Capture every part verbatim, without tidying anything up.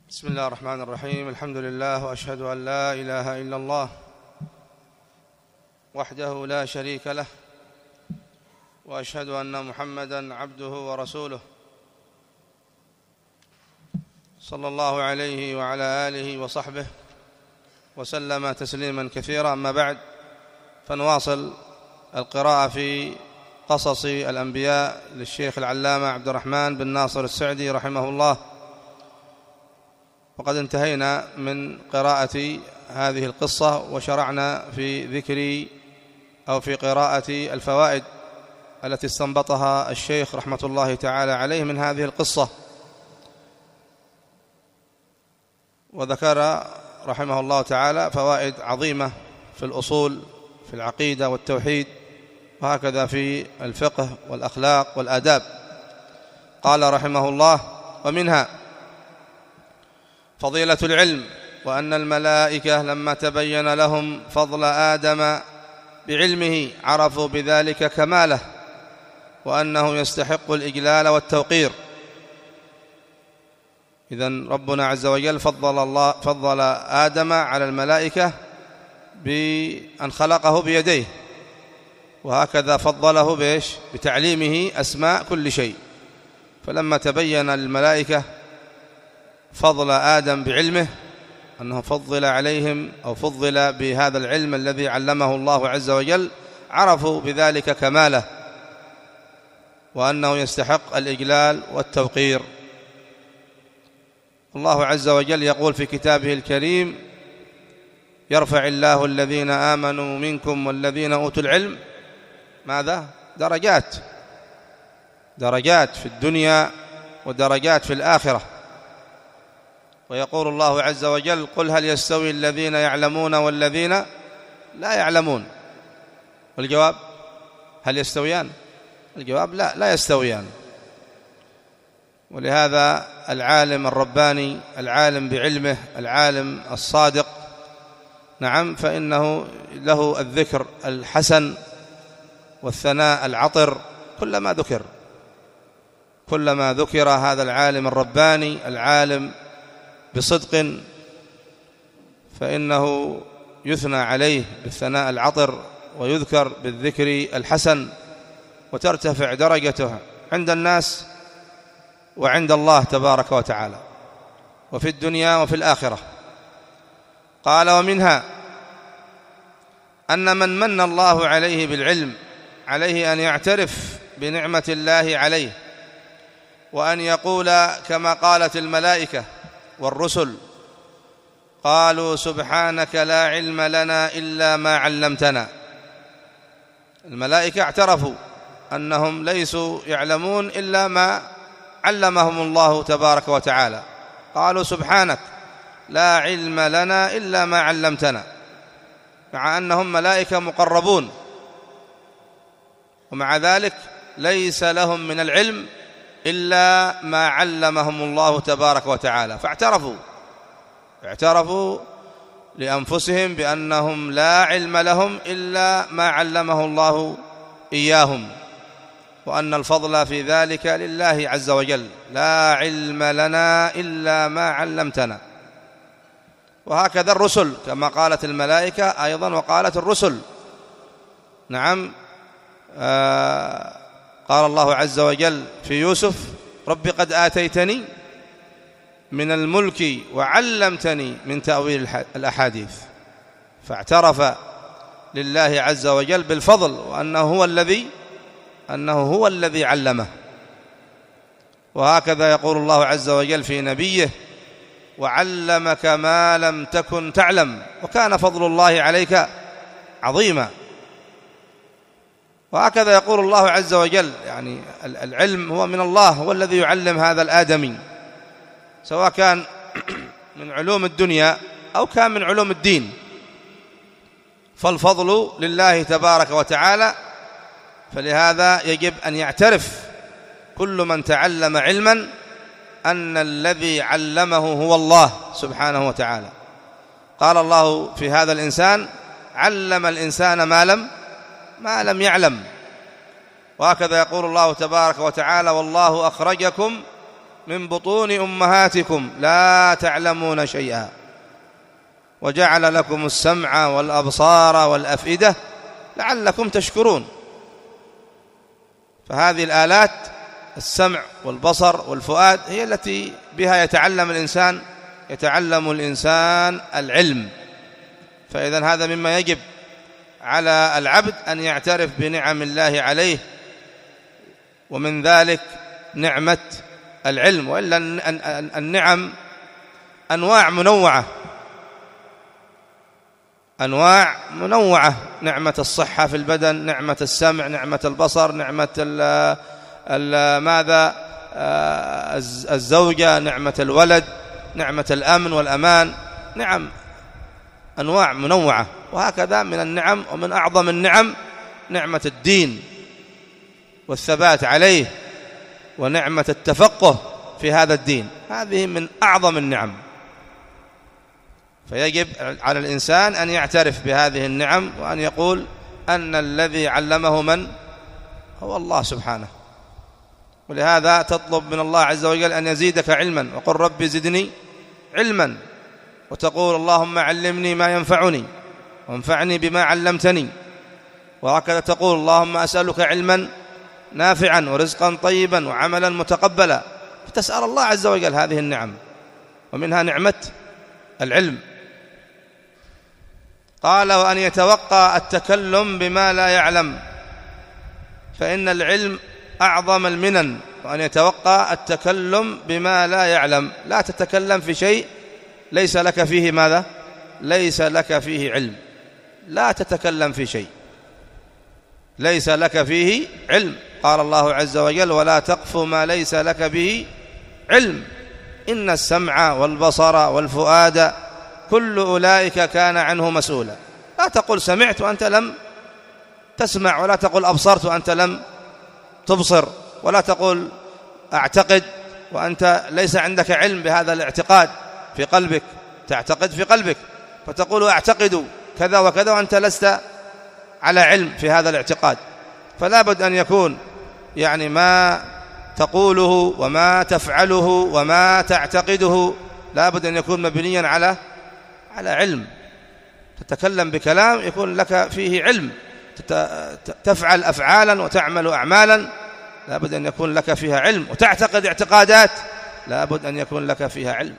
بسم الله الرحمن الرحيم. الحمد لله، وأشهد أن لا إله إلا الله وحده لا شريك له، وأشهد أن محمدًا عبده ورسوله صلى الله عليه وعلى آله وصحبه وسلم تسليمًا كثيرًا. أما بعد، فنواصل القراءة في قصص الأنبياء للشيخ العلامة عبد الرحمن بن ناصر السعدي رحمه الله. وقد انتهينا من قراءة هذه القصة وشرعنا في ذكر أو في قراءة الفوائد التي استنبطها الشيخ رحمة الله تعالى عليه من هذه القصة. وذكر رحمه الله تعالى فوائد عظيمة في الأصول، في العقيدة والتوحيد، وهكذا في الفقه والأخلاق والآداب. قال رحمه الله: ومنها فضيلة العلم، وأن الملائكة لما تبين لهم فضل آدم بعلمه عرفوا بذلك كماله، وأنه يستحق الإجلال والتوقير. إذن ربنا عز وجل فضل, الله فضل آدم على الملائكة بأن خلقه بيديه، وهكذا فضله بإيش؟ بتعليمه أسماء كل شيء. فلما تبين للملائكة فضل آدم بعلمه، أنه فضل عليهم أو فضل بهذا العلم الذي علمه الله عز وجل، عرفوا بذلك كماله، وأنه يستحق الإجلال والتوقير. الله عز وجل يقول في كتابه الكريم: يرفع الله الذين آمنوا منكم والذين أوتوا العلم ماذا؟ درجات، درجات في الدنيا ودرجات في الآخرة. ويقول الله عز وجل: قل هل يستوي الذين يعلمون والذين لا يعلمون؟ والجواب: هل يستويان؟ الجواب: لا، لا يستويان. ولهذا العالم الرباني، العالم بعلمه، العالم الصادق، نعم، فإنه له الذكر الحسن والثناء العطر كلما ذكر، كلما ذكر هذا العالم الرباني العالم بصدق، فإنه يثنى عليه بالثناء العطر ويذكر بالذكر الحسن، وترتفع درجته عند الناس وعند الله تبارك وتعالى، وفي الدنيا وفي الآخرة. قال: ومنها أن من من الله عليه بالعلم عليه أن يعترف بنعمة الله عليه، وأن يقول كما قالت الملائكة والرسل: قالوا سبحانك لا علم لنا إلا ما علمتنا. الملائكة اعترفوا أنهم ليسوا يعلمون إلا ما علمهم الله تبارك وتعالى. قالوا سبحانك لا علم لنا إلا ما علمتنا، مع أنهم ملائكة مقربون، ومع ذلك ليس لهم من العلم إلا ما علمهم الله تبارك وتعالى. فاعترفوا اعترفوا لأنفسهم بأنهم لا علم لهم إلا ما علمه الله إياهم، وأن الفضل في ذلك لله عز وجل. لا علم لنا إلا ما علمتنا. وهكذا الرسل، كما قالت الملائكة أيضا وقالت الرسل. نعم، آه قال الله عز وجل في يوسف: رب قد آتيتني من الملك وعلمتني من تأويل الأحاديث. فاعترف لله عز وجل بالفضل، وأنه هو الذي أنه هو الذي علمه. وهكذا يقول الله عز وجل في نبيه: وعلمك ما لم تكن تعلم وكان فضل الله عليك عظيما. وهكذا يقول الله عز وجل، يعني العلم هو من الله، هو الذي يعلم هذا الآدمي، سواء كان من علوم الدنيا أو كان من علوم الدين، فالفضل لله تبارك وتعالى. فلهذا يجب أن يعترف كل من تعلم علما أن الذي علمه هو الله سبحانه وتعالى. قال الله في هذا الإنسان: علم الإنسان ما لم ما لم يعلم. وهكذا يقول الله تبارك وتعالى: والله أخرجكم من بطون أمهاتكم لا تعلمون شيئا وجعل لكم السمع والأبصار والأفئدة لعلكم تشكرون. فهذه الآلات السمع والبصر والفؤاد هي التي بها يتعلم الإنسان يتعلم الإنسان العلم. فإذن هذا مما يجب على العبد أن يعترف بنعم الله عليه، ومن ذلك نعمة العلم. وإلا النعم أنواع منوعة أنواع منوعة نعمة الصحة في البدن، نعمة السمع، نعمة البصر، نعمة ال ال ماذا الزوجة، نعمة الولد، نعمة الأمن والأمان، نعم أنواع منوعة. وهكذا من النعم، ومن أعظم النعم نعمة الدين والثبات عليه، ونعمة التفقه في هذا الدين، هذه من أعظم النعم. فيجب على الإنسان أن يعترف بهذه النعم، وأن يقول أن الذي علمه من هو الله سبحانه. ولهذا تطلب من الله عز وجل أن يزيدك علما، وقل رب زدني علما، وتقول اللهم علمني ما ينفعني وانفعني بما علمتني. وهكذا تقول اللهم أسألك علما نافعا ورزقا طيبا وعملا متقبلا. فتسأل الله عز وجل هذه النعم، ومنها نعمة العلم. قال وأن يتوقى التكلم بما لا يعلم، فإن العلم أعظم المنن. وأن يتوقى التكلم بما لا يعلم، لا تتكلم في شيء ليس لك فيه ماذا؟ ليس لك فيه علم. لا تتكلم في شيء ليس لك فيه علم. قال الله عز وجل ولا تقف ما ليس لك به علم إن السمع والبصر والفؤاد كل أولئك كان عنه مسؤولا. لا تقل سمعت وأنت لم تسمع، ولا تقل أبصرت وأنت لم تبصر، ولا تقل أعتقد وأنت ليس عندك علم بهذا الاعتقاد في قلبك. تعتقد في قلبك فتقول أعتقد كذا وكذا وأنت لست على علم في هذا الاعتقاد. فلا بد أن يكون يعني ما تقوله وما تفعله وما تعتقده لا بد أن يكون مبنيا على على علم. تتكلم بكلام يكون لك فيه علم، تفعل أفعالا وتعمل أعمالا لا بد أن يكون لك فيها علم، وتعتقد اعتقادات لا بد أن يكون لك فيها علم.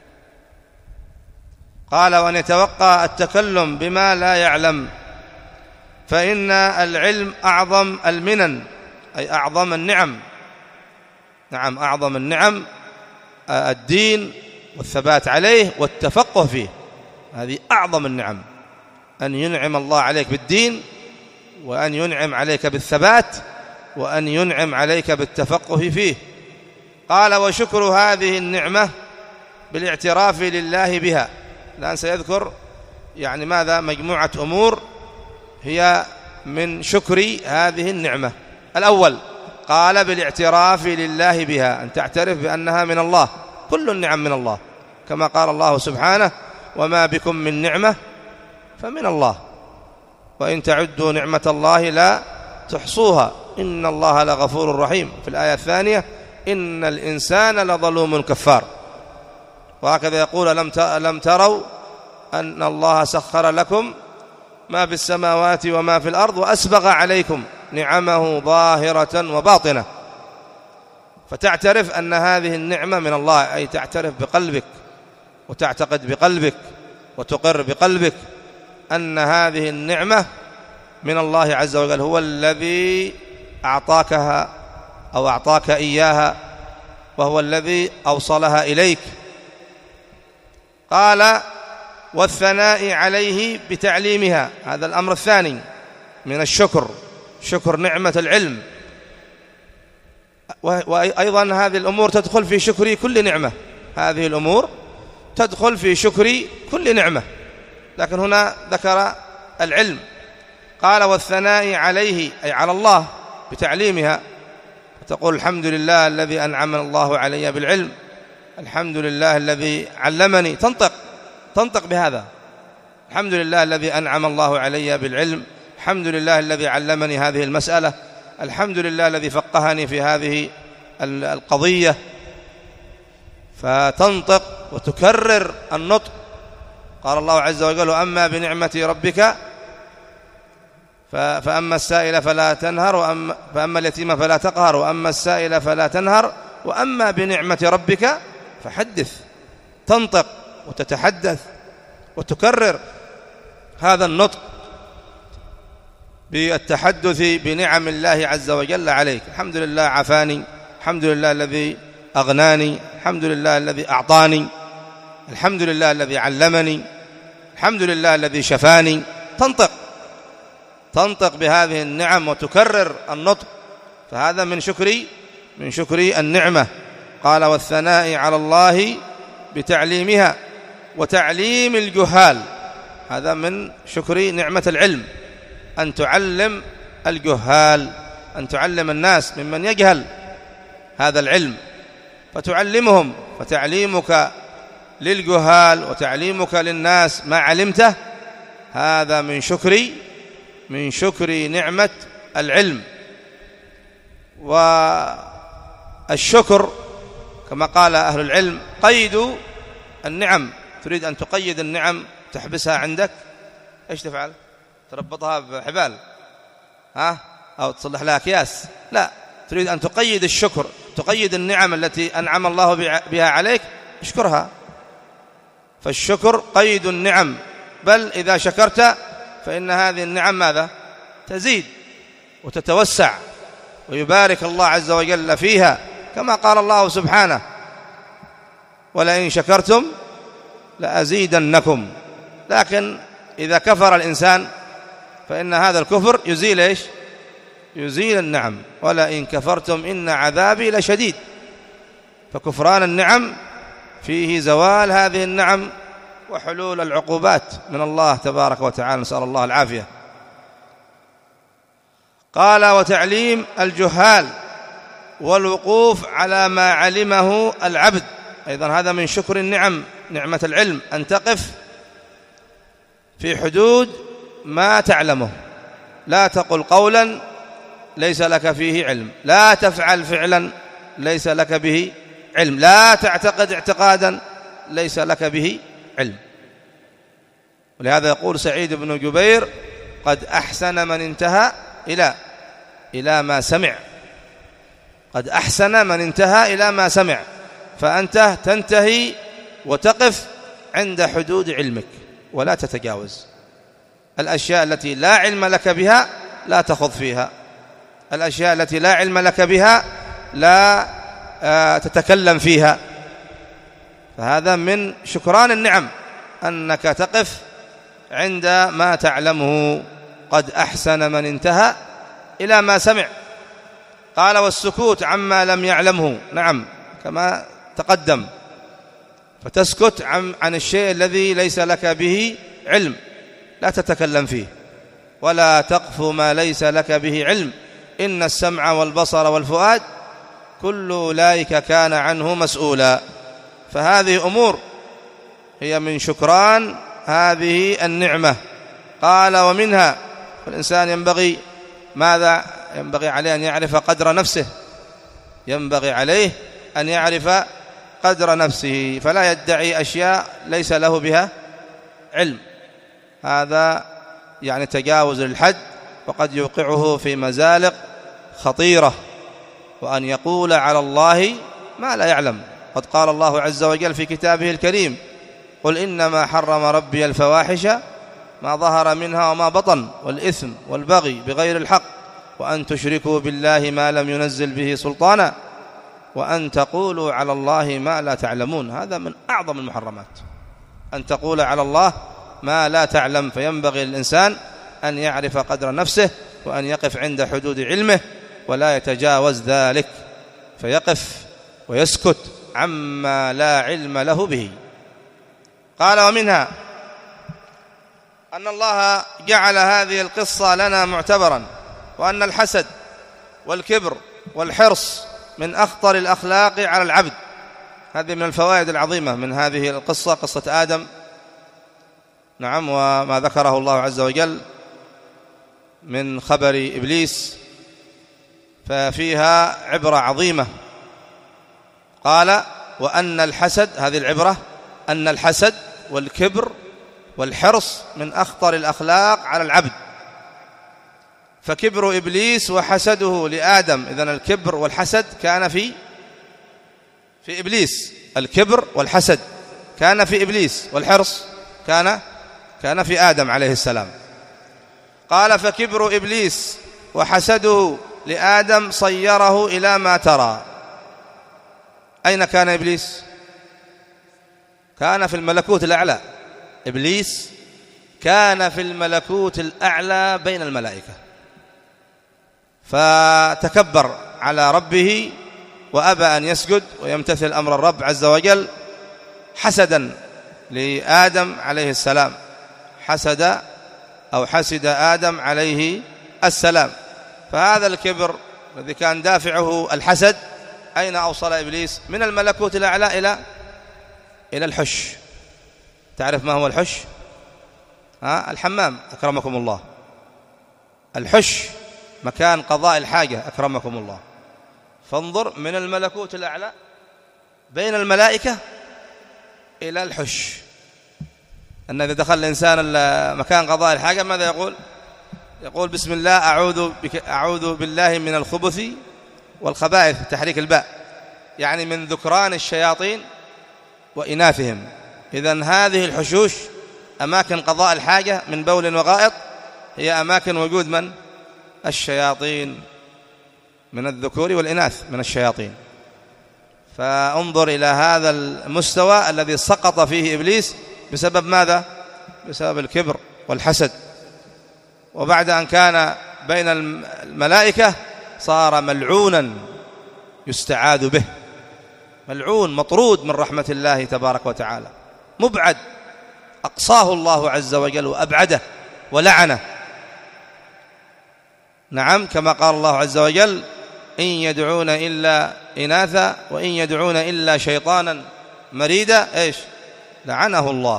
قال وأن يتوقى التكلم بما لا يعلم، فإن العلم أعظم المنن، أي أعظم النعم. نعم أعظم النعم الدين والثبات عليه والتفقه فيه، هذه أعظم النعم، أن ينعم الله عليك بالدين، وأن ينعم عليك بالثبات، وأن ينعم عليك بالتفقه فيه. قال وشكر هذه النعمة بالاعتراف لله بها. الآن سيذكر يعني ماذا؟ مجموعة أمور هي من شكر هذه النعمة. الأول قال بالاعتراف لله بها، أن تعترف بأنها من الله. كل النعم من الله، كما قال الله سبحانه وما بكم من نعمة فمن الله وإن تعدوا نعمة الله لا تحصوها إن الله لغفور رحيم. في الآية الثانية إن الإنسان لظلوم كفار. وهكذا يقول لم تروا أن الله سخر لكم ما في السماوات وما في الأرض وأسبغ عليكم نعمه ظاهرة وباطنة. فتعترف أن هذه النعمة من الله، أي تعترف بقلبك وتعتقد بقلبك وتقر بقلبك أن هذه النعمة من الله عز وجل، هو الذي أعطاكها أو أعطاك إياها، وهو الذي أوصلها إليك. قال والثناء عليه بتعليمها، هذا الأمر الثاني من الشكر، شكر نعمة العلم. وأيضا هذه الأمور تدخل في شكر كل نعمة، هذه الأمور تدخل في شكر كل نعمة، لكن هنا ذكر العلم. قال والثناء عليه أي على الله بتعليمها، تقول الحمد لله الذي أنعم الله علي بالعلم، الحمد لله الذي علمني، تنطق تنطق بهذا، الحمد لله الذي أنعم الله علي بالعلم، الحمد لله الذي علمني هذه المسألة، الحمد لله الذي فقهني في هذه القضية. فتنطق وتكرر النطق. قال الله عز وجل: أما بنعمة ربك فأما السائل فلا تنهر، وأما فأما اليتيم فلا تقهر، وأما السائل فلا تنهر، وأما بنعمة ربك فحدث. تنطق وتتحدث وتكرر هذا النطق بالتحدث بنعم الله عز وجل عليك. الحمد لله عافاني، الحمد لله الذي أغناني، الحمد لله الذي أعطاني، الحمد لله الذي علمني، الحمد لله الذي شفاني. تنطق تنطق بهذه النعم وتكرر النطق، فهذا من شكري من شكري النعمة. قال: والثناء على الله بتعليمها وتعليم الجهال. هذا من شكري نعمة العلم، أن تعلم الجهال، أن تعلم الناس ممن يجهل هذا العلم فتعلمهم. فتعليمك للجهال وتعليمك للناس ما علمته، هذا من شكري من شكري نعمة العلم. والشكر كما قال أهل العلم قيد النعم. تريد أن تقيد النعم تحبسها عندك، إيش تفعل؟ تربطها بحبال ها؟ أو تصلح لها أكياس؟ لا، تريد أن تقيد الشكر، تقيد النعم التي أنعم الله بها عليك، اشكرها. فالشكر قيد النعم، بل إذا شكرت فإن هذه النعم ماذا؟ تزيد وتتوسع ويبارك الله عز وجل فيها، كما قال الله سبحانه: ولئن شكرتم لأزيدنكم. لكن إذا كفر الإنسان فإن هذا الكفر يزيل إيش؟ يزيل النعم. ولئن كفرتم إن عذابي لشديد. فكفران النعم فيه زوال هذه النعم وحلول العقوبات من الله تبارك وتعالى، نسأل الله العافية. قال: وتعليم الجهال والوقوف على ما علمه العبد. أيضا هذا من شكر النعم، نعمة العلم، أن تقف في حدود ما تعلمه. لا تقل قولا ليس لك فيه علم، لا تفعل فعلا ليس لك به علم، لا تعتقد اعتقادا ليس لك به علم. ولهذا يقول سعيد بن جبير: قد أحسن من انتهى إلى إلى ما سمع. قد أحسن من انتهى إلى ما سمع. فأنت تنتهي وتقف عند حدود علمك ولا تتجاوز. الأشياء التي لا علم لك بها لا تخض فيها، الأشياء التي لا علم لك بها لا تتكلم فيها. فهذا من شكران النعم أنك تقف عند ما تعلمه. قد أحسن من انتهى إلى ما سمع. قال: والسكوت عما لم يعلمه. نعم، كما تقدم، فتسكت عن, عن الشيء الذي ليس لك به علم، لا تتكلم فيه. ولا تقف ما ليس لك به علم، إن السمع والبصر والفؤاد كل أولئك كان عنه مسؤولا. فهذه أمور هي من شكران هذه النعمة. قال: ومنها، والإنسان ينبغي ماذا؟ ينبغي عليه أن يعرف قدر نفسه، ينبغي عليه أن يعرف قدر نفسه، فلا يدعي أشياء ليس له بها علم. هذا يعني تجاوز الحد، وقد يوقعه في مزالق خطيرة. وأن يقول على الله ما لا يعلم. قد قال الله عز وجل في كتابه الكريم: قل إنما حرم ربي الفواحش ما ظهر منها وما بطن والإثم والبغي بغير الحق وأن تشركوا بالله ما لم ينزل به سلطانا وأن تقولوا على الله ما لا تعلمون. هذا من أعظم المحرمات، أن تقول على الله ما لا تعلم. فينبغي للإنسان أن يعرف قدر نفسه وأن يقف عند حدود علمه ولا يتجاوز ذلك، فيقف ويسكت عما لا علم له به. قال: ومنها أن الله جعل هذه القصة لنا معتبرا، وأن الحسد والكبر والحرص من أخطر الأخلاق على العبد. هذه من الفوائد العظيمة من هذه القصة، قصة آدم، نعم، وما ذكره الله عز وجل من خبر إبليس، ففيها عبرة عظيمة. قال: وأن الحسد، هذه العبرة، أن الحسد والكبر والحرص من أخطر الأخلاق على العبد. فكبر إبليس وحسده لآدم، إذن الكبر والحسد كان في في إبليس، الكبر والحسد كان في إبليس، والحرص كان كان في آدم عليه السلام. قال فكبر إبليس وحسده لآدم صيره إلى ما ترى. أين كان إبليس؟ كان في الملكوت الأعلى. إبليس كان في الملكوت الأعلى بين الملائكة، فتكبر على ربه وأبى أن يسجد ويمتثل أمر الرب عز وجل حسدا لآدم عليه السلام، حسد أو حسد آدم عليه السلام. فهذا الكبر الذي كان دافعه الحسد أين أوصل إبليس؟ من الملكوت الأعلى إلى إلى الحش. تعرف ما هو الحش؟ ها؟ الحمام أكرمكم الله. الحش مكان قضاء الحاجة أكرمكم الله. فانظر من الملكوت الأعلى بين الملائكة إلى الحش. أن إذا دخل الإنسان مكان قضاء الحاجة ماذا يقول؟ يقول بسم الله أعوذ, بك أعوذ بالله من الخبث والخبائث، تحريك الباء، يعني من ذكران الشياطين وإناثهم. إذن هذه الحشوش أماكن قضاء الحاجة من بول وغائط هي أماكن وجود من؟ الشياطين، من الذكور والإناث من الشياطين. فانظر إلى هذا المستوى الذي سقط فيه إبليس بسبب ماذا؟ بسبب الكبر والحسد. وبعد أن كان بين الملائكة صار ملعونا يستعاذ به، ملعون مطرود من رحمة الله تبارك وتعالى، مبعد، أقصاه الله عز وجل وأبعده ولعنه. نعم، كما قال الله عز وجل إن يدعون إلا إناثا وإن يدعون إلا شيطانا مريدا، إيش؟ لعنه الله.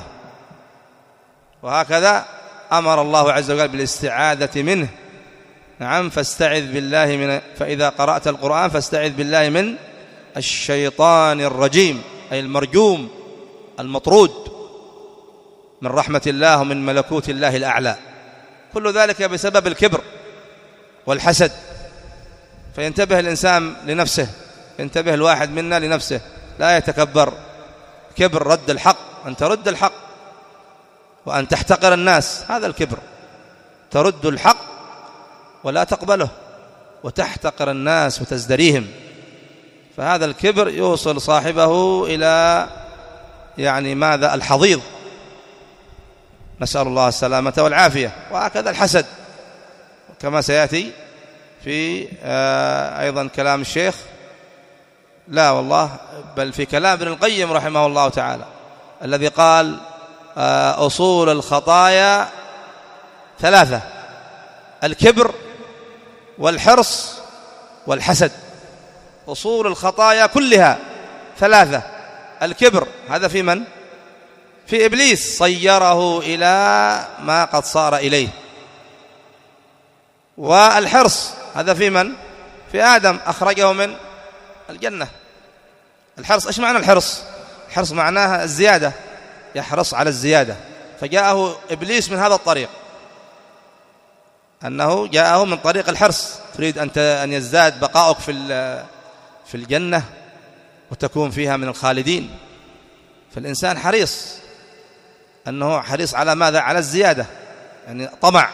وهكذا أمر الله عز وجل بالاستعاذة منه. نعم، فاستعذ بالله من فإذا قرأت القرآن فاستعذ بالله من الشيطان الرجيم، أي المرجوم المطرود من رحمة الله ومن ملكوت الله الأعلى. كل ذلك بسبب الكبر والحسد. فينتبه الإنسان لنفسه، ينتبه الواحد منا لنفسه، لا يتكبر. كبر رد الحق، أن ترد الحق وأن تحتقر الناس، هذا الكبر. ترد الحق ولا تقبله وتحتقر الناس وتزدريهم، فهذا الكبر يوصل صاحبه إلى يعني ماذا؟ الحضيض، نسأل الله السلامة والعافية. وهكذا الحسد كما سيأتي في أيضا كلام الشيخ، لا والله بل في كلام ابن القيم رحمه الله تعالى، الذي قال أصول الخطايا ثلاثة: الكبر والحرص والحسد. أصول الخطايا كلها ثلاثة: الكبر، هذا في من؟ في إبليس، صيره إلى ما قد صار إليه. والحرص هذا في من؟ في آدم، أخرجه من الجنة. الحرص، إيش معنى الحرص؟ الحرص معناها الزيادة، يحرص على الزيادة. فجاءه إبليس من هذا الطريق، أنه جاءه من طريق الحرص، تريد أن يزداد بقاؤك في في الجنة وتكون فيها من الخالدين. فالإنسان حريص، أنه حريص على ماذا؟ على الزيادة، يعني طمع.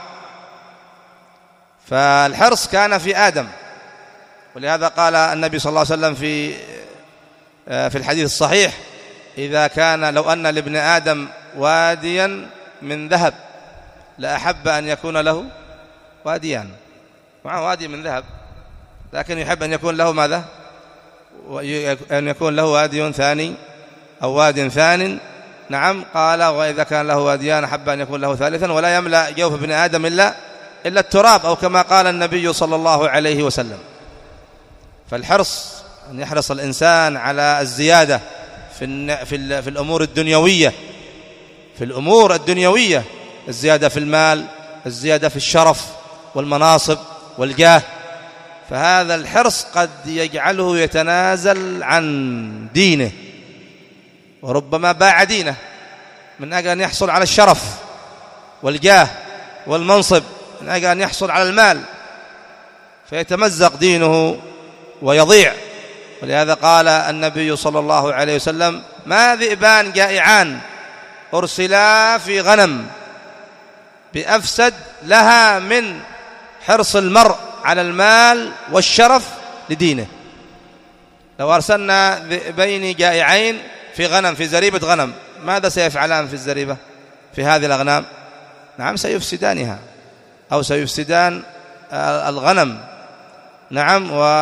فالحرص كان في آدم، ولهذا قال النبي صلى الله عليه وسلم في في الحديث الصحيح: إذا كان لو أن لابن آدم واديا من ذهب لأحب أن يكون له واديان. معه وادي من ذهب، لكن يحب أن يكون له ماذا؟ أن يكون له وادي ثاني أو واد ثان. نعم، قال: وإذا كان له واديان أحب أن يكون له ثالثا، ولا يملأ جوف ابن آدم إلا إلا التراب، أو كما قال النبي صلى الله عليه وسلم. فالحرص أن يحرص الإنسان على الزيادة في في في الأمور الدنيوية، في الأمور الدنيوية، الزيادة في المال، الزيادة في الشرف والمناصب والجاه. فهذا الحرص قد يجعله يتنازل عن دينه وربما باع دينه من أجل أن يحصل على الشرف والجاه والمنصب، من أجل أن يحصل على المال، فيتمزق دينه ويضيع. ولهذا قال النبي صلى الله عليه وسلم: ما ذئبان جائعان أرسلا في غنم بأفسد لها من حرص المرء على المال والشرف لدينه. لو أرسلنا ذئبين جائعين في غنم، في زريبة غنم، ماذا سيفعلان في الزريبة في هذه الأغنام؟ نعم سيفسدانها، أو سيفسدان الغنم. نعم، و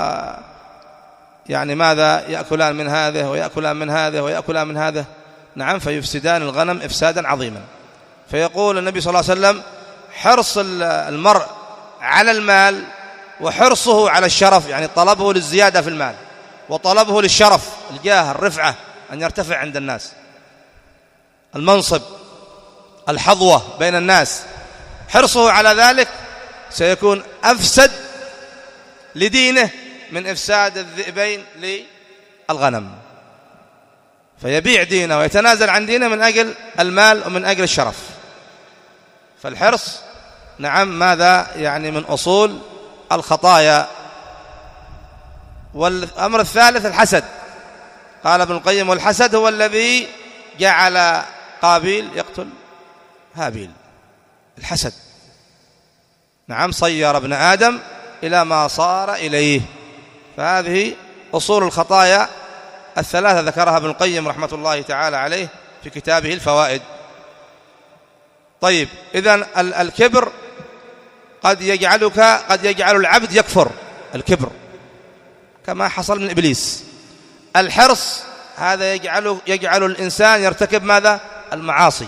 يعني ماذا يأكلان من هذه ويأكلان من هذه ويأكلان من هذا. نعم، فيفسدان الغنم إفسادا عظيما. فيقول النبي صلى الله عليه وسلم: حرص المرء على المال وحرصه على الشرف، يعني طلبه للزيادة في المال وطلبه للشرف، الجاه، الرفعة، أن يرتفع عند الناس، المنصب، الحظوة بين الناس، حرصه على ذلك سيكون أفسد لدينه من إفساد الذئبين للغنم، فيبيع دينه ويتنازل عن دينه من أجل المال ومن أجل الشرف. فالحرص نعم ماذا يعني من أصول الخطايا. والأمر الثالث الحسد. قال ابن القيم: والحسد هو الذي جعل قابيل يقتل هابيل. الحسد نعم صير ابن آدم إلى ما صار إليه. فهذه أصول الخطايا الثلاثة ذكرها ابن القيم رحمة الله تعالى عليه في كتابه الفوائد. طيب، إذن الكبر قد يجعلك قد يجعل العبد يكفر، الكبر كما حصل من إبليس. الحرص هذا يجعل يجعل الإنسان يرتكب ماذا؟ المعاصي،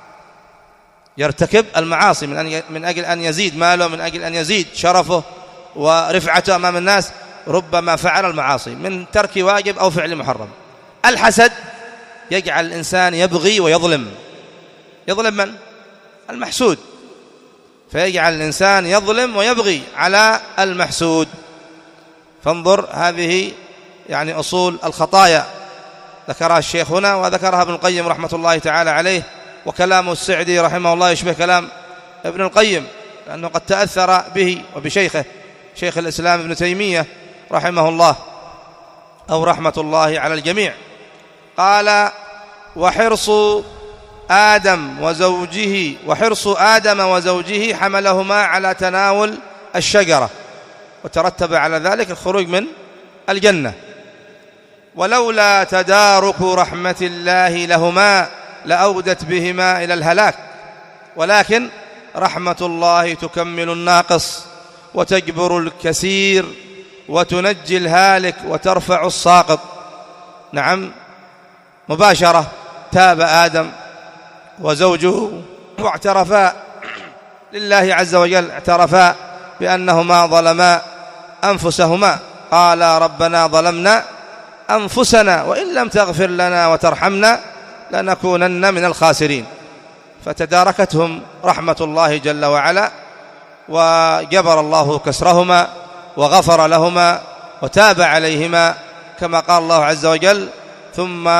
يرتكب المعاصي من أن من أجل أن يزيد ماله، من أجل أن يزيد شرفه ورفعته أمام الناس، ربما فعل المعاصي من ترك واجب أو فعل محرم. الحسد يجعل الإنسان يبغي ويظلم. يظلم من؟ المحسود. فيجعل الإنسان يظلم ويبغي على المحسود. فانظر، هذه يعني أصول الخطايا ذكرها الشيخ هنا، وذكرها ابن القيم رحمة الله تعالى عليه. وكلام السعدي رحمه الله يشبه كلام ابن القيم، لأنه قد تأثر به وبشيخه شيخ الإسلام ابن تيمية رحمه الله، أو رحمة الله على الجميع. قال: وحرص آدم وزوجه وحرص آدم وزوجه حملهما على تناول الشجرة، وترتب على ذلك الخروج من الجنة. ولولا تدارك رحمة الله لهما لأودت بهما إلى الهلاك، ولكن رحمة الله تكمل الناقص وتجبر الكثير وتنجي الهالك وترفع الساقط. نعم، مباشرة تاب آدم وزوجه واعترفا لله عز وجل، اعترفا بأنهما ظلما أنفسهما. قال: ربنا ظلمنا أنفسنا وإن لم تغفر لنا وترحمنا لنكونن من الخاسرين. فتداركتهم رحمة الله جل وعلا، وجبر الله كسرهما وغفر لهما وتاب عليهما، كما قال الله عز وجل: ثم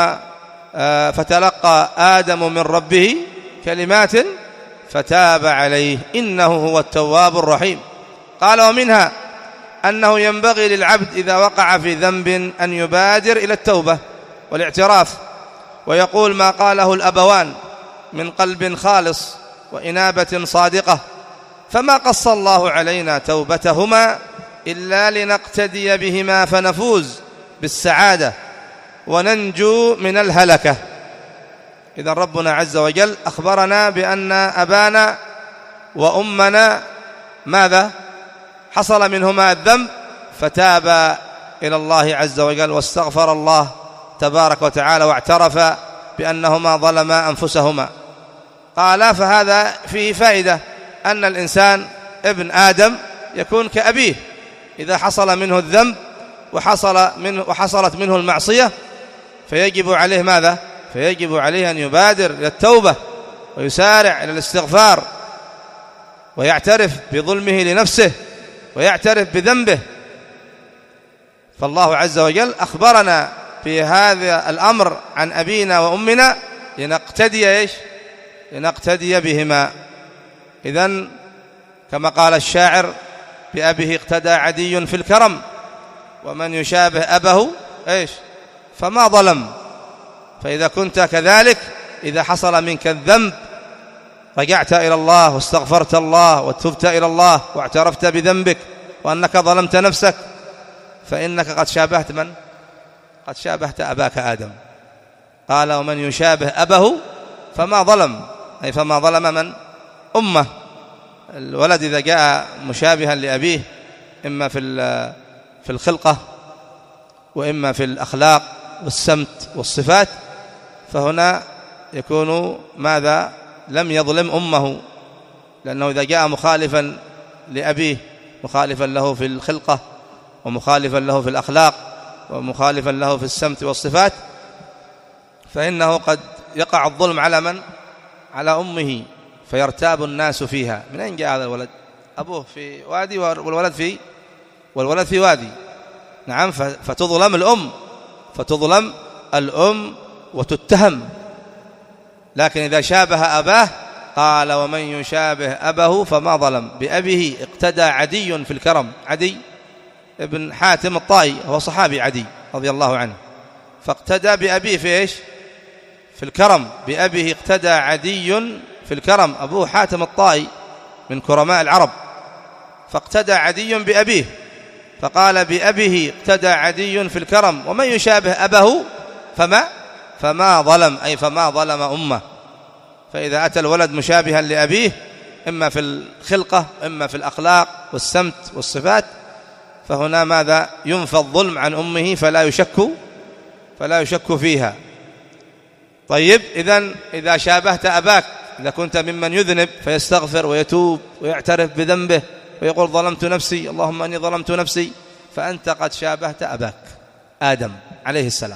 فتلقى آدم من ربه كلمات فتاب عليه إنه هو التواب الرحيم. قال: ومنها أنه ينبغي للعبد إذا وقع في ذنب أن يبادر إلى التوبة والاعتراف، ويقول ما قاله الأبوان من قلب خالص وإنابة صادقة: فما قص الله علينا توبتهما إلا لنقتدي بهما فنفوز بالسعادة وننجو من الهلكة. إذن ربنا عز وجل أخبرنا بأن أبانا وأمنا ماذا؟ حصل منهما الذنب فتاب إلى الله عز وجل واستغفر الله تبارك وتعالى واعترف بأنهما ظلما أنفسهما. قال: فهذا فيه فائدة أن الإنسان ابن آدم يكون كأبيه، إذا حصل منه الذنب وحصل منه وحصلت منه المعصية فيجب عليه ماذا؟ فيجب عليه أن يبادر إلى التوبة ويسارع إلى الاستغفار ويعترف بظلمه لنفسه ويعترف بذنبه. فالله عز وجل أخبرنا في هذا الأمر عن أبينا وأمنا لنقتدي إيش؟ لنقتدي بهما. إذن كما قال الشاعر: بأبيه اقتدى عدي في الكرم، ومن يشابه أبه إيش؟ فما ظلم. فإذا كنت كذلك، إذا حصل منك الذنب رجعت إلى الله واستغفرت الله وتبت إلى الله واعترفت بذنبك وأنك ظلمت نفسك، فإنك قد شابهت من؟ قد شابهت أباك آدم. قال: ومن يشابه أبه فما ظلم، أي فما ظلم من؟ أمه. الولد إذا جاء مشابها لأبيه إما في في الخلقة وإما في الأخلاق والسمت والصفات، فهنا يكون ماذا؟ لم يظلم أمه، لأنه إذا جاء مخالفا لأبيه، مخالفا له في الخلقة ومخالفا له في الأخلاق ومخالفا له في السمت والصفات، فإنه قد يقع الظلم على من؟ على أمه، فيرتاب الناس فيها. من أين جاء هذا الولد؟ أبوه في وادي والولد في والولد في وادي. نعم، فتظلم الأم، فتظلم الأم وتتهم. لكن إذا شابه أباه قال: ومن يشابه أبه فما ظلم. بأبيه اقتدى عدي في الكرم. عدي ابن حاتم الطائي هو صحابي عدي رضي الله عنه، فاقتدى بأبيه في إيش؟ في الكرم. بأبيه اقتدى عدي في الكرم. أبوه حاتم الطائي من كرماء العرب، فاقتدى عدي بأبيه، فقال: بأبيه اقتدى عدي في الكرم، ومن يشابه أبه فما فما ظلم، أي فما ظلم أمه. فإذا أتى الولد مشابها لأبيه إما في الخلقة إما في الأخلاق والسمت والصفات، فهنا ماذا؟ ينفى الظلم عن أمه فلا يشك فلا يشك فيها. طيب، إذن إذا شابهت أباك، إذا كنت ممن يذنب فيستغفر ويتوب ويعترف بذنبه ويقول: ظلمت نفسي، اللهم أني ظلمت نفسي، فأنت قد شابهت أباك آدم عليه السلام.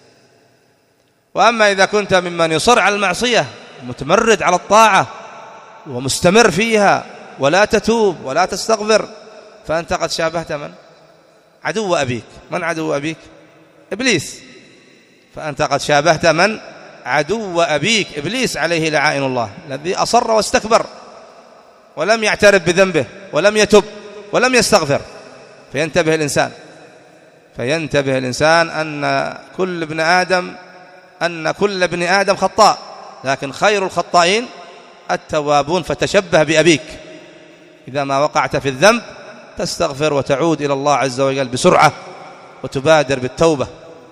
وأما إذا كنت ممن يصر على المعصية، متمرد على الطاعة ومستمر فيها ولا تتوب ولا تستغفر، فأنت قد شابهت من؟ عدو أبيك. من عدو أبيك؟ إبليس. فأنت قد شابهت من؟ عدو أبيك إبليس عليه لعائن الله، الذي أصر واستكبر ولم يعترف بذنبه ولم يتب ولم يستغفر. فينتبه الإنسان فينتبه الإنسان أن كل ابن آدم أن كل ابن آدم خطاء، لكن خير الخطائين التوابون. فتشبه بأبيك، إذا ما وقعت في الذنب تستغفر وتعود إلى الله عز وجل بسرعة وتبادر بالتوبة.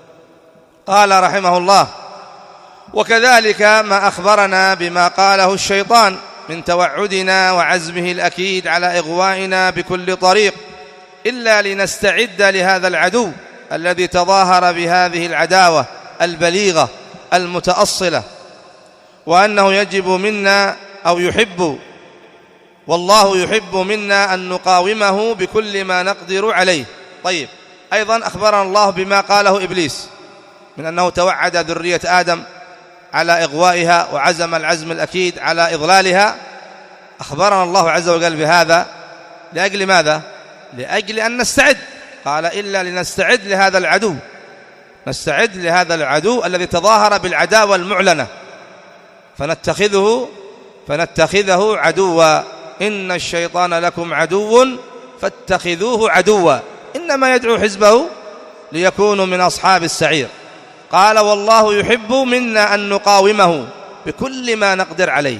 قال رحمه الله: وكذلك ما أخبرنا بما قاله الشيطان من توعدنا وعزمه الأكيد على إغوائنا بكل طريق، إلا لنستعد لهذا العدو الذي تظاهر بهذه العداوة البليغة المتأصلة، وأنه يجب منا أو يحب والله يحب منا أن نقاومه بكل ما نقدر عليه. طيب، أيضا أخبرنا الله بما قاله إبليس من أنه توعد ذرية آدم على إغوائها وعزم العزم الأكيد على إضلالها. أخبرنا الله عز وجل بهذا لأجل ماذا؟ لأجل أن نستعد. قال: إلا لنستعد لهذا العدو، نستعد لهذا العدو الذي تظاهر بالعداوة المعلنة، فنتخذه فنتخذه عدوا. إن الشيطان لكم عدو فاتخذوه عدوا، إنما يدعو حزبه ليكونوا من أصحاب السعير. قال: والله يحب منا أن نقاومه بكل ما نقدر عليه.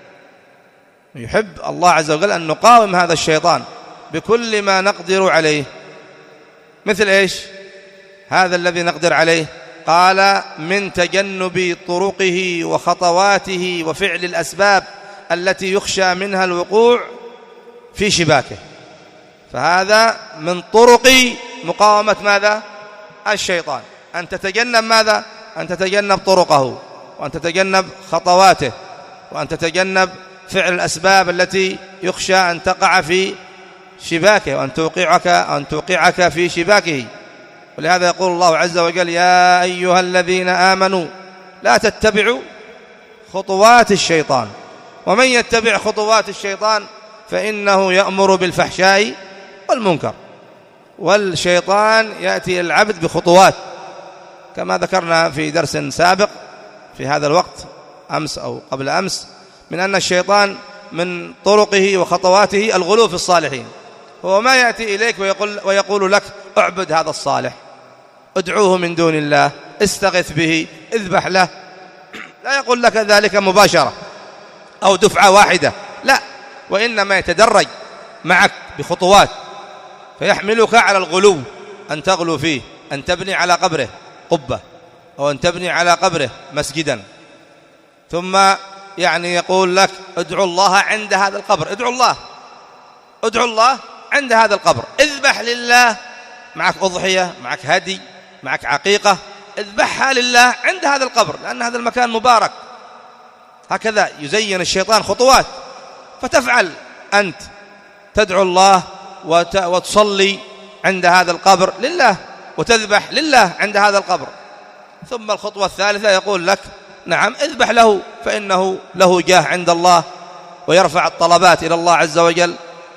يحب الله عز وجل أن نقاوم هذا الشيطان بكل ما نقدر عليه. مثل إيش هذا الذي نقدر عليه؟ قال: من تجنب طرقه وخطواته وفعل الأسباب التي يخشى منها الوقوع في شباكه. فهذا من طرق مقاومة ماذا؟ الشيطان، أن تتجنب ماذا؟ أن تتجنب طرقه، وأن تتجنب خطواته، وأن تتجنب فعل الأسباب التي يخشى أن تقع في شباكه وأن توقعك أن توقعك في شباكه. ولهذا يقول الله عز وجل: يا أيها الذين آمنوا لا تتبعوا خطوات الشيطان، ومن يتبع خطوات الشيطان فإنه يأمر بالفحشاء والمنكر. والشيطان يأتي العبد بخطوات، كما ذكرنا في درس سابق في هذا الوقت أمس أو قبل أمس، من أن الشيطان من طرقه وخطواته الغلو في الصالحين. هو ما يأتي إليك ويقول, ويقول لك اعبد هذا الصالح، ادعوه من دون الله، استغث به، اذبح له. لا يقول لك ذلك مباشرة أو دفعة واحدة، لا، وإنما يتدرج معك بخطوات، فيحملك على الغلو، أن تغلو فيه، أن تبني على قبره قبة، أو أن تبني على قبره مسجدا، ثم يعني يقول لك ادعو الله عند هذا القبر، ادعو الله ادعو الله عند هذا القبر، اذبح لله، معك أضحية، معك هدي، معك عقيقة، اذبحها لله عند هذا القبر، لأن هذا المكان مبارك. هكذا يزين الشيطان خطوات، فتفعل أنت، تدعو الله وتصلي عند هذا القبر لله، وتذبح لله عند هذا القبر. ثم الخطوة الثالثة يقول لك نعم اذبح له، فإنه له جاه عند الله، ويرفع الطلبات إلى الله عز وجل،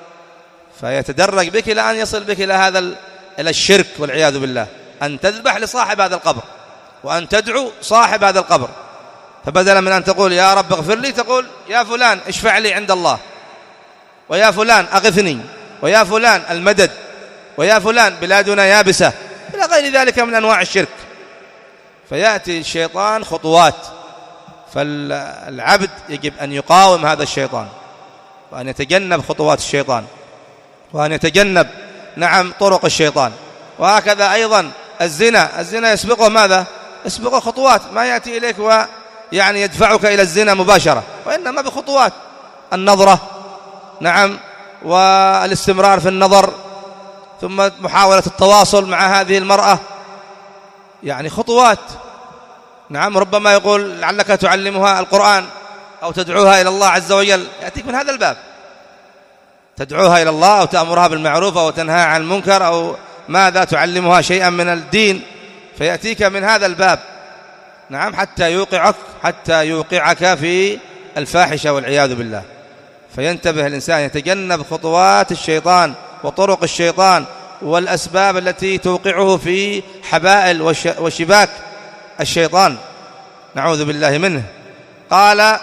فيتدرج بك إلى أن يصل بك إلى هذا إلى الشرك والعياذ بالله، أن تذبح لصاحب هذا القبر، وأن تدعو صاحب هذا القبر. فبدلا من أن تقول يا رب اغفر لي، تقول يا فلان اشفع لي عند الله، ويا فلان أغثني، ويا فلان المدد، ويا فلان بلادنا يابسة، إلى غير ذلك من أنواع الشرك. فيأتي الشيطان خطوات، فالعبد يجب أن يقاوم هذا الشيطان، وأن يتجنب خطوات الشيطان، وأن يتجنب نعم طرق الشيطان. وهكذا أيضا الزنا، الزنا يسبقه ماذا؟ يسبقه خطوات، ما يأتي إليك ويعني يدفعك إلى الزنا مباشرة، وإنما بخطوات، النظرة نعم، والاستمرار في النظر، ثم محاولة التواصل مع هذه المرأة، يعني خطوات. نعم، ربما يقول لعلك تعلمها القرآن أو تدعوها إلى الله عز وجل، يأتيك من هذا الباب، تدعوها إلى الله أو تأمرها بالمعروف أو تنهى عن المنكر أو ماذا، تعلمها شيئا من الدين، فيأتيك من هذا الباب نعم، حتى يوقعك حتى يوقعك في الفاحشة والعياذ بالله. فينتبه الإنسان، يتجنب خطوات الشيطان وطرق الشيطان والأسباب التي توقعه في حبائل وشباك الشيطان، نعوذ بالله منه. قال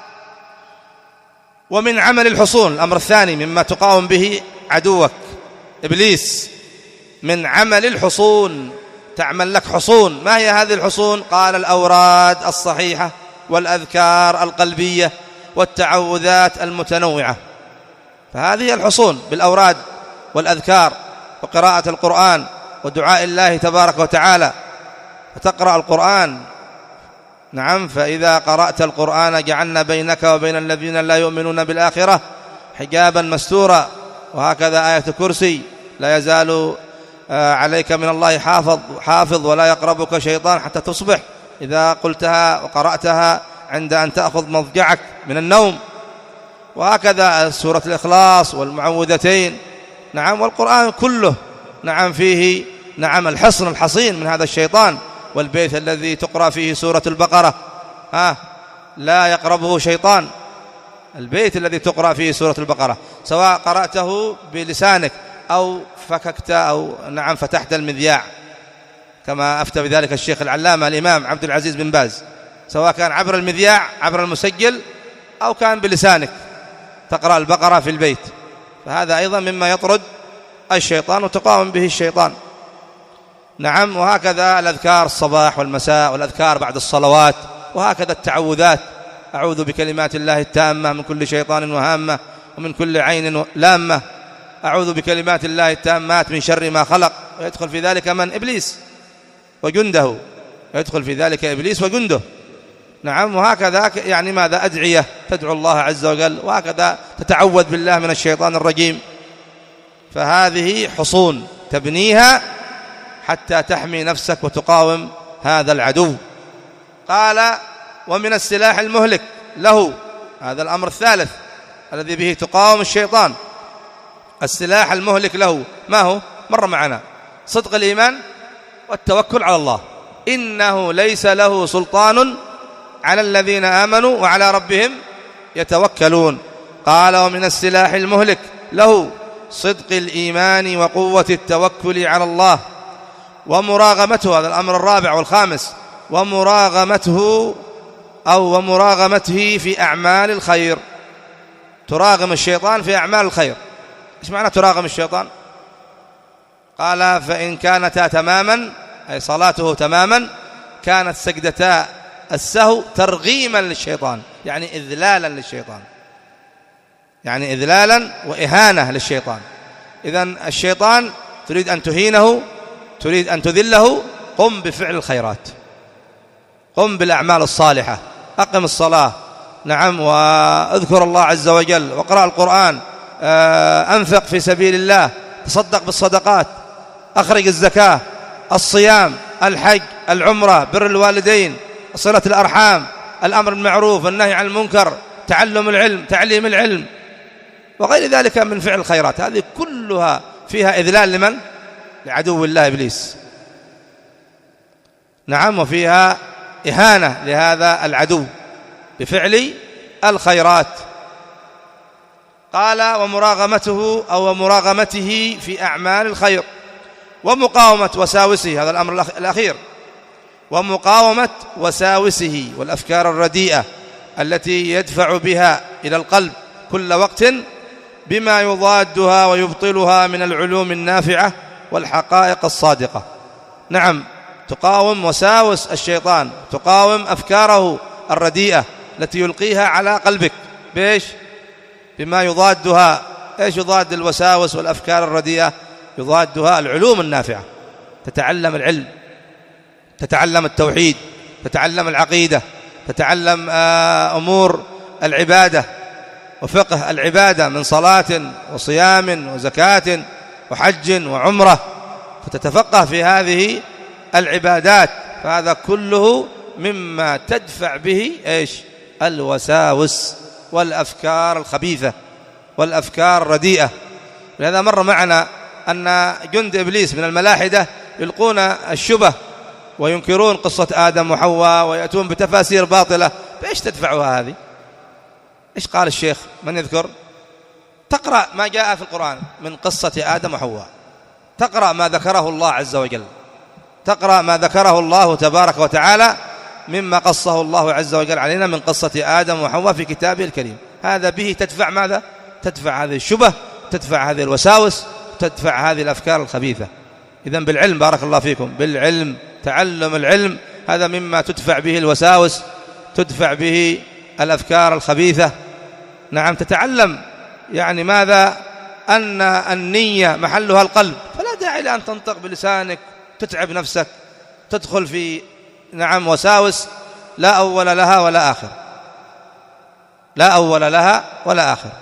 ومن عمل الحصون، الأمر الثاني مما تقاوم به عدوك إبليس، من عمل الحصون، تعمل لك حصون. ما هي هذه الحصون؟ قال الأوراد الصحيحة، والأذكار القلبية، والتعوذات المتنوعة. فهذه الحصون بالأوراد والأذكار، وقراءة القرآن، ودعاء الله تبارك وتعالى. فتقرأ القرآن نعم، فإذا قرأت القرآن جعلنا بينك وبين الذين لا يؤمنون بالآخرة حجابا مستورا. وهكذا آية الكرسي، لا يزال عليك من الله حافظ حافظ ولا يقربك شيطان حتى تصبح، إذا قلتها وقرأتها عند أن تأخذ مضجعك من النوم. وهكذا سورة الإخلاص والمعوذتين نعم، والقرآن كله نعم فيه نعم الحصن الحصين من هذا الشيطان. والبيت الذي تقرأ فيه سورة البقرة ها لا يقربه شيطان، البيت الذي تقرأ فيه سورة البقرة، سواء قرأته بلسانك أو فككت أو نعم فتحت المذياع، كما أفتى بذلك الشيخ العلامة الإمام عبد العزيز بن باز، سواء كان عبر المذياع عبر المسجل أو كان بلسانك تقرأ البقرة في البيت، فهذا أيضا مما يطرد الشيطان وتقاوم به الشيطان. نعم، وهكذا الأذكار الصباح والمساء، والأذكار بعد الصلوات، وهكذا التعوذات، أعوذ بكلمات الله التامة من كل شيطان وهامة، ومن كل عين لامة، أعوذ بكلمات الله التامات من شر ما خلق. ويدخل في ذلك من؟ إبليس وجنده، يدخل في ذلك إبليس وجنده. نعم، وهكذا يعني ماذا؟ أدعية، تدعو الله عز وجل، وهكذا تتعوذ بالله من الشيطان الرجيم. فهذه حصون تبنيها حتى تحمي نفسك وتقاوم هذا العدو. قال ومن السلاح المهلك له، هذا الأمر الثالث الذي به تقاوم الشيطان. السلاح المهلك له ما هو؟ مر معنا صدق الإيمان والتوكل على الله، إنه ليس له سلطان على الذين آمنوا وعلى ربهم يتوكلون. قال ومن السلاح المهلك له صدق الإيمان وقوة التوكل على الله، ومراغمته، هذا الأمر الرابع والخامس، ومراغمته أو ومراغمته في أعمال الخير. تراغم الشيطان في أعمال الخير. إيش معنى تراغم الشيطان؟ قال فإن كانتا تماما، أي صلاته تماما، كانت سجدتا السهو ترغيما للشيطان، يعني إذلالا للشيطان، يعني إذلالا وإهانة للشيطان. إذن الشيطان تريد أن تهينه، تريد أن تذله، قم بفعل الخيرات، قم بالأعمال الصالحة، أقم الصلاة، نعم، واذكر الله عز وجل، واقرأ القرآن، أنفق في سبيل الله، تصدق بالصدقات، أخرج الزكاة، الصيام، الحج، العمرة، بر الوالدين، صلة الأرحام، الأمر بالمعروف، النهي عن المنكر، تعلم العلم، تعليم العلم، وغير ذلك من فعل الخيرات. هذه كلها فيها إذلال لمن؟ لعدو الله إبليس، نعم، وفيها إهانة لهذا العدو بفعل الخيرات. قال ومراغمته أو مراغمته في أعمال الخير، ومقاومة وساوسه، هذا الأمر الأخير، ومقاومة وساوسه والأفكار الرديئة التي يدفع بها إلى القلب كل وقت بما يضادها ويبطلها من العلوم النافعة والحقائق الصادقة. نعم، تقاوم وساوس الشيطان، تقاوم أفكاره الرديئة التي يلقيها على قلبك بإيش؟ بما يضادها. إيش يضاد الوساوس والأفكار الرديئة؟ يضادها العلوم النافعة. تتعلم العلم، تتعلم التوحيد، تتعلم العقيدة، تتعلم أمور العبادة وفقه العبادة من صلاة وصيام وزكاة وحج وعمرة، فتتفقه في هذه العبادات. فهذا كله مما تدفع به إيش؟ الوساوس والأفكار الخبيثة والأفكار الرديئة. لهذا مر معنا أن جند إبليس من الملاحدة يلقون الشبه وينكرون قصة آدم وحواء ويأتون بتفاسير باطلة. بإيش تدفعها هذه؟ إيش قال الشيخ؟ من يذكر؟ تقرأ ما جاء في القرآن من قصة آدم وحواء، تقرأ ما ذكره الله عز وجل، تقرأ ما ذكره الله تبارك وتعالى مما قصه الله عز وجل علينا من قصة آدم وحواء في كتابه الكريم. هذا به تدفع ماذا؟ تدفع هذه الشبه، تدفع هذه الوساوس، تدفع هذه الأفكار الخبيثة. إذن بالعلم، بارك الله فيكم، بالعلم، تعلم العلم، هذا مما تدفع به الوساوس، تدفع به الأفكار الخبيثة. نعم، تتعلم يعني ماذا؟ أن النية محلها القلب، فلا داعي لأن تنطق بلسانك تتعب نفسك، تدخل في نعم وساوس لا أول لها ولا آخر، لا أول لها ولا آخر.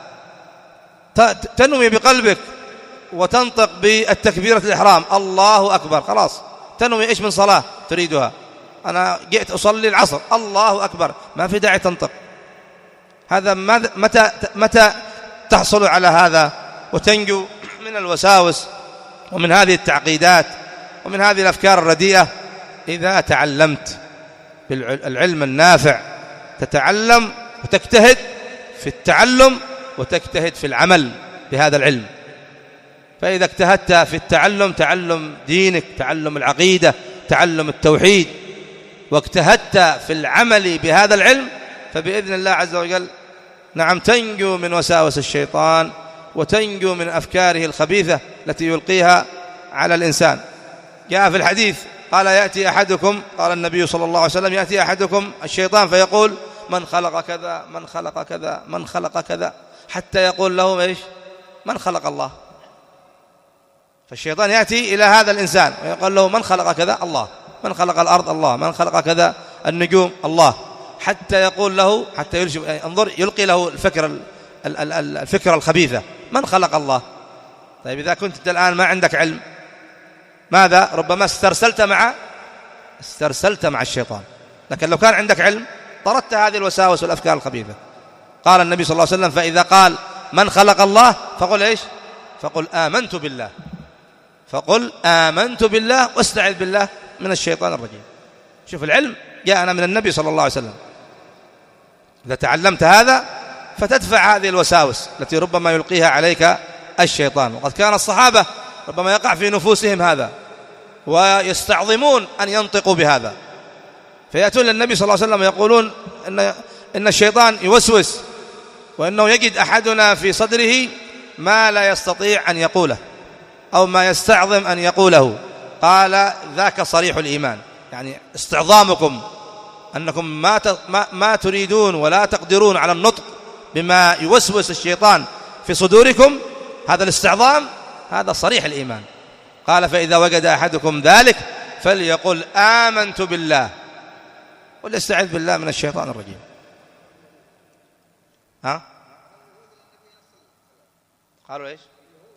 تنوي بقلبك وتنطق بالتكبيرة الإحرام، الله أكبر، خلاص تنوي إيش من صلاة تريدها؟ أنا جئت أصلي العصر، الله أكبر، ما في داعي تنطق. هذا متى متى تحصل على هذا وتنجو من الوساوس ومن هذه التعقيدات ومن هذه الأفكار الرديئة؟ إذا تعلمت بالعلم النافع، تتعلم وتجتهد في التعلم وتجتهد في العمل بهذا العلم. فإذا اجتهدت في التعلم، تعلم دينك، تعلم العقيدة، تعلم التوحيد، واجتهدت في العمل بهذا العلم، فبإذن الله عز وجل نعم تنجو من وساوس الشيطان وتنجو من أفكاره الخبيثة التي يلقيها على الإنسان. جاء في الحديث قال يأتي أحدكم، قال النبي صلى الله عليه وسلم، يأتي أحدكم الشيطان فيقول من خلق كذا، من خلق كذا، من خلق كذا، حتى يقول له إيش؟ من خلق الله. فالشيطان يأتي إلى هذا الإنسان ويقول له من خلق كذا؟ الله. من خلق الأرض؟ الله. من خلق كذا؟ النجوم؟ الله. حتى يقول له، حتى يلجم، انظر، يلقي له الفكر الفكرة الخبيثة، من خلق الله. طيب إذا كنت أنت الآن ما عندك علم، ماذا؟ ربما استرسلت مع استرسلت مع الشيطان. لكن لو كان عندك علم طردت هذه الوساوس والأفكار الخبيثة. قال النبي صلى الله عليه وسلم فإذا قال من خلق الله فقل إيش؟ فقل آمنت بالله، فقل آمنت بالله واستعذ بالله من الشيطان الرجيم. شوف العلم جاءنا من النبي صلى الله عليه وسلم. إذا تعلمت هذا فتدفع هذه الوساوس التي ربما يلقيها عليك الشيطان. وقد كان الصحابة ربما يقع في نفوسهم هذا، ويستعظمون أن ينطقوا بهذا، فيأتون للنبي صلى الله عليه وسلم ويقولون إن, إن الشيطان يوسوس، وإنه يجد أحدنا في صدره ما لا يستطيع أن يقوله أو ما يستعظم أن يقوله. قال ذاك صريح الإيمان، يعني استعظامكم أنكم ما ما تريدون ولا تقدرون على النطق بما يوسوس الشيطان في صدوركم، هذا الاستعظام هذا صريح الإيمان. قال فإذا وجد أحدكم ذلك فليقل آمنت بالله وليستعذ بالله من الشيطان الرجيم. ها؟ قالوا ايش؟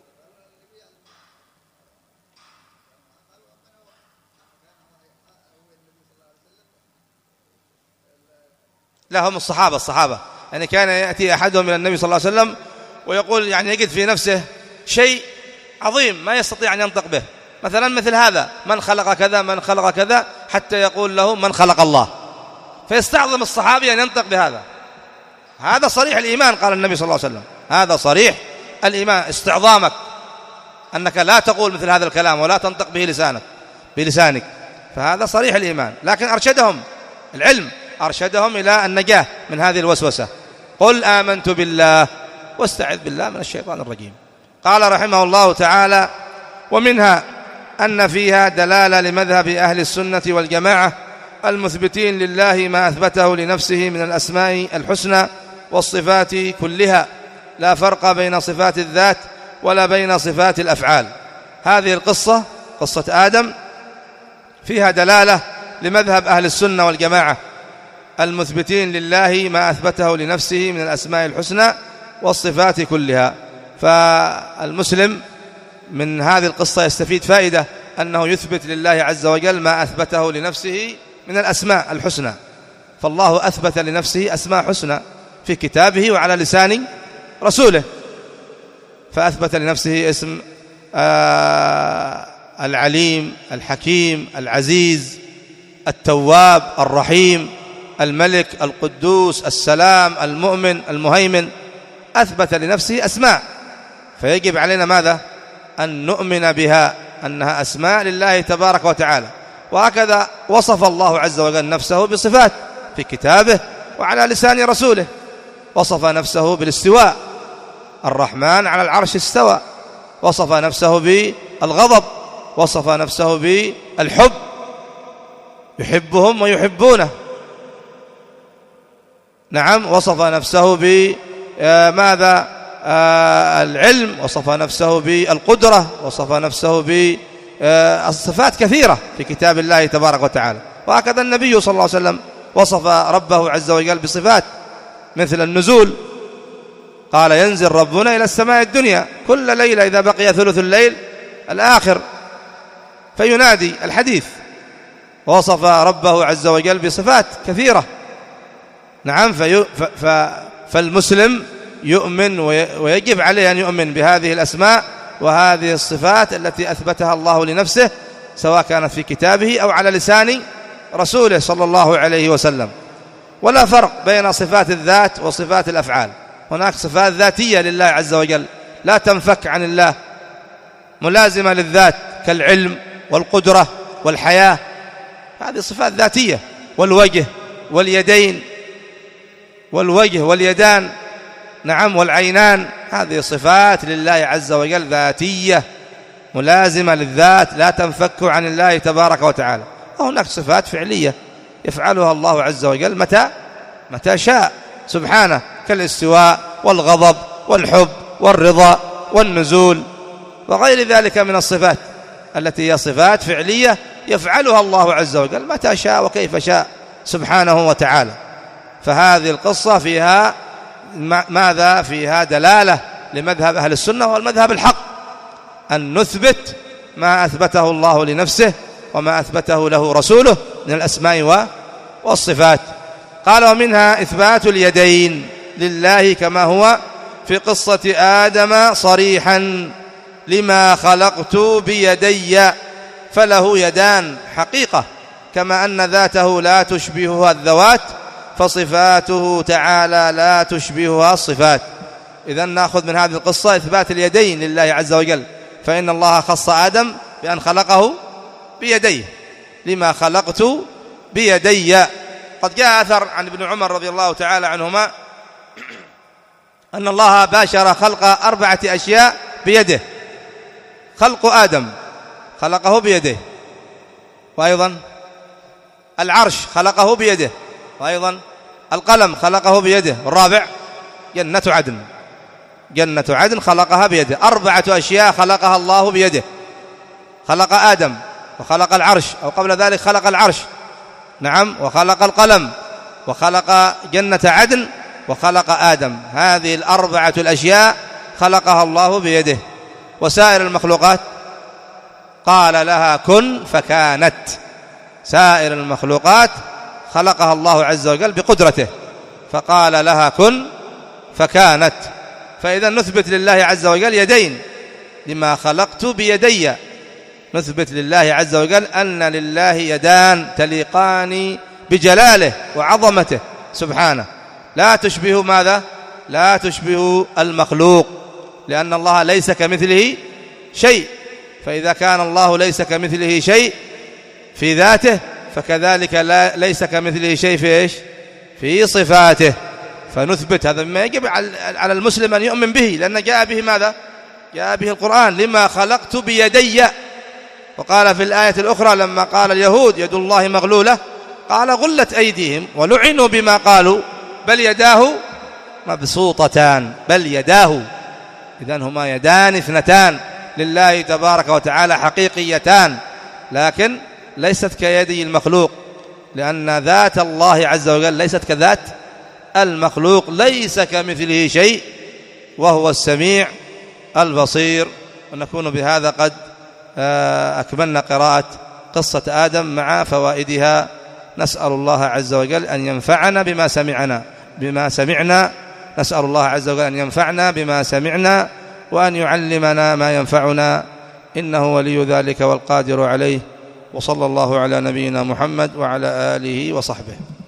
لا، هم الصحابة الصحابة يعني كان يأتي أحدهم إلى النبي صلى الله عليه وسلم ويقول يعني يجد في نفسه شيء عظيم ما يستطيع أن ينطق به، مثلا مثل هذا من خلق كذا من خلق كذا، حتى يقول له من خلق الله، فيستعظم الصحابي أن ينطق بهذا. هذا صريح الإيمان، قال النبي صلى الله عليه وسلم هذا صريح الإيمان، استعظامك أنك لا تقول مثل هذا الكلام ولا تنطق به لسانك بلسانك، فهذا صريح الإيمان. لكن أرشدهم العلم، أرشدهم إلى النجاة من هذه الوسوسة. قل آمنت بالله واستعذ بالله من الشيطان الرجيم. قال رحمه الله تعالى: ومنها أن فيها دلالة لمذهب أهل السنة والجماعة المثبتين لله ما أثبته لنفسه من الأسماء الحسنى والصفات كلها، لا فرق بين صفات الذات ولا بين صفات الأفعال. هذه القصة قصة آدم فيها دلالة لمذهب أهل السنة والجماعة المثبتين لله ما أثبته لنفسه من الأسماء الحسنى والصفات كلها. فالمسلم من هذه القصة يستفيد فائدة أنه يثبت لله عز وجل ما أثبته لنفسه من الأسماء الحسنى، فالله أثبت لنفسه أسماء حسنى في كتابه وعلى لسان رسوله، فأثبت لنفسه اسم آه العليم الحكيم العزيز التواب الرحيم الملك القدوس السلام المؤمن المهيمن، أثبت لنفسه أسماء، فيجب علينا ماذا؟ أن نؤمن بها أنها أسماء لله تبارك وتعالى. وهكذا وصف الله عز وجل نفسه بصفات في كتابه وعلى لسان رسوله، وصف نفسه بالاستواء، الرحمن على العرش استوى، وصف نفسه بالغضب، وصف نفسه بالحب، يحبهم ويحبونه. نعم، وصف نفسه بماذا؟ العلم، وصف نفسه بالقدرة، وصف نفسه بالصفات كثيرة في كتاب الله تبارك وتعالى. وهكذا النبي صلى الله عليه وسلم وصف ربه عز وجل بصفات مثل النزول، قال ينزل ربنا إلى السماء الدنيا كل ليلة إذا بقي ثلث الليل الآخر فينادي الحديث، وصف ربه عز وجل بصفات كثيرة. نعم، في ف... فالمسلم يؤمن ويجب عليه أن يؤمن بهذه الأسماء وهذه الصفات التي أثبتها الله لنفسه، سواء كانت في كتابه أو على لسان رسوله صلى الله عليه وسلم. ولا فرق بين صفات الذات وصفات الأفعال، هناك صفات ذاتية لله عز وجل لا تنفك عن الله، ملازمة للذات كالعلم والقدرة والحياة، هذه صفات ذاتية. والوجه واليدين والوجه واليدان، نعم، والعينان، هذه صفات لله عز وجل ذاتية ملازمة للذات لا تنفك عن الله تبارك وتعالى. وهناك صفات فعلية يفعلها الله عز وجل متى متى شاء سبحانه، كالاستواء والغضب والحب والرضا والنزول وغير ذلك من الصفات التي هي صفات فعلية يفعلها الله عز وجل متى شاء وكيف شاء سبحانه وتعالى. فهذه القصة فيها ماذا؟ فيها دلالة لمذهب أهل السنة والمذهب الحق، أن نثبت ما أثبته الله لنفسه وما أثبته له رسوله من الأسماء والصفات. قال: ومنها إثبات اليدين لله كما هو في قصة آدم صريحا: لما خلقت بيدي، فله يدان حقيقة، كما أن ذاته لا تشبهها الذوات فصفاته تعالى لا تشبهها الصفات. إذن نأخذ من هذه القصة إثبات اليدين لله عز وجل، فإن الله خص آدم بأن خلقه بيديه لما خلقت بيدي. قد جاء أثر عن ابن عمر رضي الله تعالى عنهما أن الله باشر خلق أربعة أشياء بيده. خلق آدم خلقه بيده، وأيضا العرش خلقه بيده، وأيضا القلم خلقه بيده، والرابع جنة عدن، جنة عدن خلقها بيده. أربعة أشياء خلقها الله بيده. خلق آدم وخلق العرش، أو قبل ذلك خلق العرش، نعم، وخلق القلم وخلق جنة عدن وخلق آدم. هذه الأربعة الأشياء خلقها الله بيده. وسائر المخلوقات قال لها كن فكانت. سائر المخلوقات خلقها الله عز وجل بقدرته، فقال لها كن فكانت. فإذا نثبت لله عز وجل يدين لما خلقت بيدي. نثبت لله عز وجل أن لله يدان تليقان بجلاله وعظمته سبحانه، لا تشبه ماذا؟ لا تشبه المخلوق، لأن الله ليس كمثله شيء. فإذا كان الله ليس كمثله شيء في ذاته، فكذلك لا ليس كمثله شيء في إيش؟ في صفاته. فنثبت هذا مما يجب على المسلم أن يؤمن به، لأن جاء به ماذا؟ جاء به القرآن، لما خلقت بيدي. وقال في الآية الأخرى لما قال اليهود يد الله مغلولة، قال غلت أيديهم ولعنوا بما قالوا بل يداه مبسوطتان، بل يداه. إذن هما يدان اثنتان لله تبارك وتعالى حقيقيتان، لكن ليست كيدي المخلوق، لأن ذات الله عز وجل ليست كذات المخلوق. ليس كمثله شيء وهو السميع البصير. ونكون بهذا قد أكملنا قراءة قصة آدم مع فوائدها. نسأل الله عز وجل أن ينفعنا بما سمعنا بما سمعنا نسأل الله عز وجل أن ينفعنا بما سمعنا وأن يعلمنا ما ينفعنا، إنه ولي ذلك والقادر عليه. وصلى الله على نبينا محمد وعلى آله وصحبه.